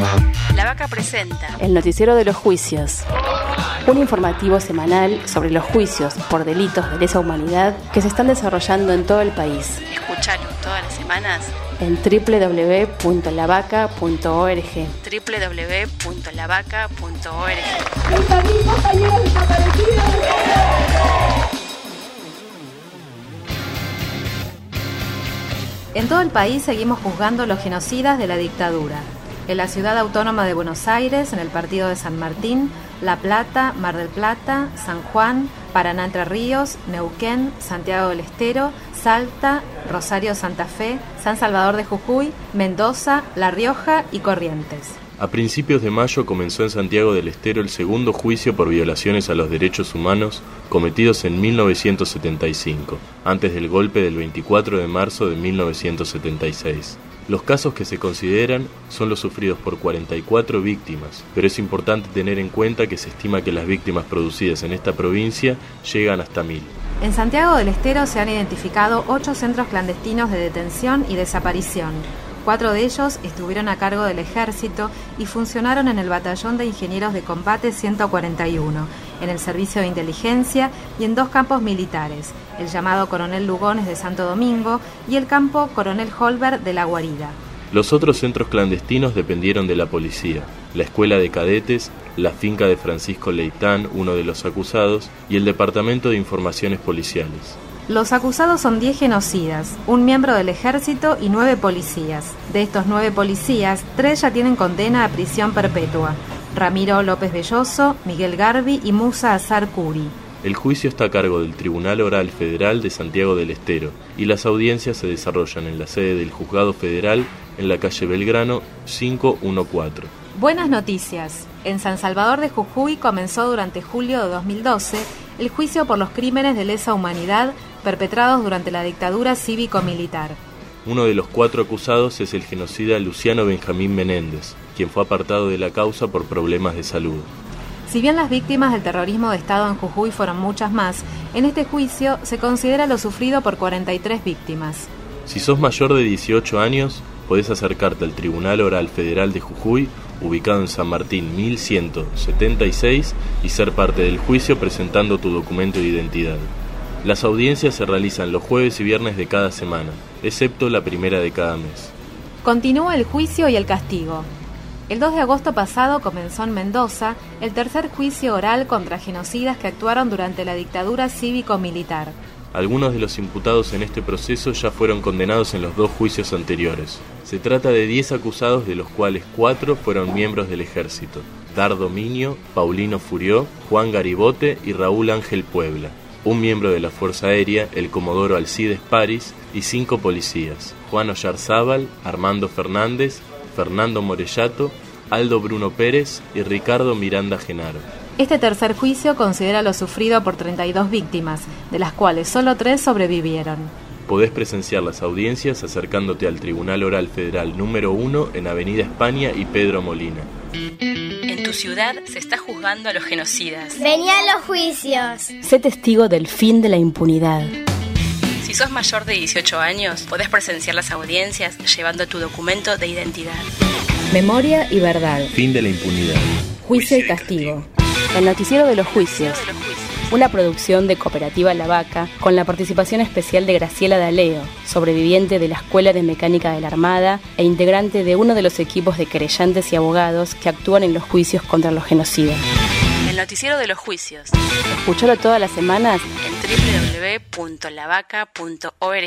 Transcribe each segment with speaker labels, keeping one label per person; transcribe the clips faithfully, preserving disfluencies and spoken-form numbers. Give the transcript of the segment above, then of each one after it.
Speaker 1: La Vaca presenta
Speaker 2: el noticiero de los juicios, un informativo semanal sobre los juicios por delitos de lesa humanidad que se están desarrollando en todo el país.
Speaker 1: Escuchalo todas las semanas
Speaker 2: en doble u doble u doble u punto la vaca punto org.
Speaker 1: doble u doble u doble u punto la vaca punto org.
Speaker 3: En todo el país seguimos juzgando los genocidas de la dictadura. En la ciudad autónoma de Buenos Aires, en el partido de San Martín, La Plata, Mar del Plata, San Juan, Paraná Entre Ríos, Neuquén, Santiago del Estero, Salta, Rosario Santa Fe, San Salvador de Jujuy, Mendoza, La Rioja y Corrientes.
Speaker 4: A principios de mayo comenzó en Santiago del Estero el segundo juicio por violaciones a los derechos humanos cometidos en mil novecientos setenta y cinco, antes del golpe del veinticuatro de marzo de mil novecientos setenta y seis. Los casos que se consideran son los sufridos por cuarenta y cuatro víctimas, pero es importante tener en cuenta que se estima que las víctimas producidas en esta provincia llegan hasta mil.
Speaker 3: En Santiago del Estero se han identificado ocho centros clandestinos de detención y desaparición. Cuatro de ellos estuvieron a cargo del Ejército y funcionaron en el Batallón de Ingenieros de Combate ciento cuarenta y uno, en el Servicio de Inteligencia y en dos campos militares, el llamado Coronel Lugones de Santo Domingo y el campo Coronel Holberg de La Guarida.
Speaker 4: Los otros centros clandestinos dependieron de la policía, la escuela de cadetes, la finca de Francisco Leitán, uno de los acusados, y el Departamento de Informaciones Policiales.
Speaker 3: Los acusados son diez genocidas, un miembro del ejército y nueve policías. De estos nueve policías, tres ya tienen condena a prisión perpetua: Ramiro López Belloso, Miguel Garbi y Musa Azar Curi.
Speaker 4: El juicio está a cargo del Tribunal Oral Federal de Santiago del Estero y las audiencias se desarrollan en la sede del Juzgado Federal en la calle Belgrano cinco uno cuatro.
Speaker 3: Buenas noticias. En San Salvador de Jujuy comenzó durante julio de dos mil doce el juicio por los crímenes de lesa humanidad perpetrados durante la dictadura cívico-militar.
Speaker 4: Uno de los cuatro acusados es el genocida Luciano Benjamín Menéndez, quien fue apartado de la causa por problemas de salud.
Speaker 3: Si bien las víctimas del terrorismo de Estado en Jujuy fueron muchas más, en este juicio se considera lo sufrido por cuarenta y tres víctimas.
Speaker 4: Si sos mayor de dieciocho años, podés acercarte al Tribunal Oral Federal de Jujuy, ubicado en San Martín mil ciento setenta y seis, y ser parte del juicio presentando tu documento de identidad. Las audiencias se realizan los jueves y viernes de cada semana, excepto la primera de cada mes.
Speaker 3: Continúa el juicio y el castigo. El dos de agosto pasado comenzó en Mendoza el tercer juicio oral contra genocidas que actuaron durante la dictadura cívico-militar.
Speaker 4: Algunos de los imputados en este proceso ya fueron condenados en los dos juicios anteriores. Se trata de diez acusados, de los cuales cuatro fueron miembros del ejército: Dardo Minio, Paulino Furió, Juan Garibote y Raúl Ángel Puebla. Un miembro de la Fuerza Aérea, el comodoro Alcides París, y cinco policías: Juan Oyarzábal, Armando Fernández, Fernando Morellato, Aldo Bruno Pérez y Ricardo Miranda Genaro.
Speaker 3: Este tercer juicio considera lo sufrido por treinta y dos víctimas, de las cuales solo tres sobrevivieron.
Speaker 4: Podés presenciar las audiencias acercándote al Tribunal Oral Federal número uno en Avenida España y Pedro Molina.
Speaker 1: En tu ciudad se está juzgando a los genocidas.
Speaker 5: Vení a los juicios.
Speaker 2: Sé testigo del fin de la impunidad.
Speaker 1: Si sos mayor de dieciocho años, podés presenciar las audiencias llevando tu documento de identidad.
Speaker 2: Memoria y verdad.
Speaker 4: Fin de la impunidad.
Speaker 2: Juicio y castigo. El noticiero de los juicios. Una producción de Cooperativa La Vaca, con la participación especial de Graciela D'Aleo, sobreviviente de la Escuela de Mecánica de la Armada e integrante de uno de los equipos de querellantes y abogados que actúan en los juicios contra los genocidas.
Speaker 1: El noticiero de los juicios.
Speaker 2: Escuchalo todas las semanas
Speaker 1: en doble u doble u doble u punto la vaca punto org.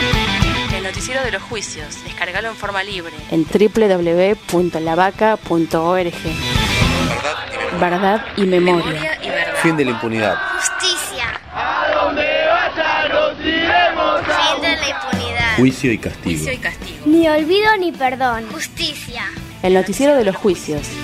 Speaker 1: El noticiero de los juicios. Descargalo en forma libre
Speaker 2: en doble u doble u doble u punto la vaca punto org. Verdad y memoria.
Speaker 1: Memoria y verdad.
Speaker 6: Fin de la impunidad.
Speaker 5: Justicia.
Speaker 7: A donde vaya nos iremos.
Speaker 5: Fin de la impunidad.
Speaker 4: Juicio y castigo.
Speaker 1: Juicio y castigo.
Speaker 5: Ni olvido ni perdón. Justicia.
Speaker 2: El noticiero de los juicios.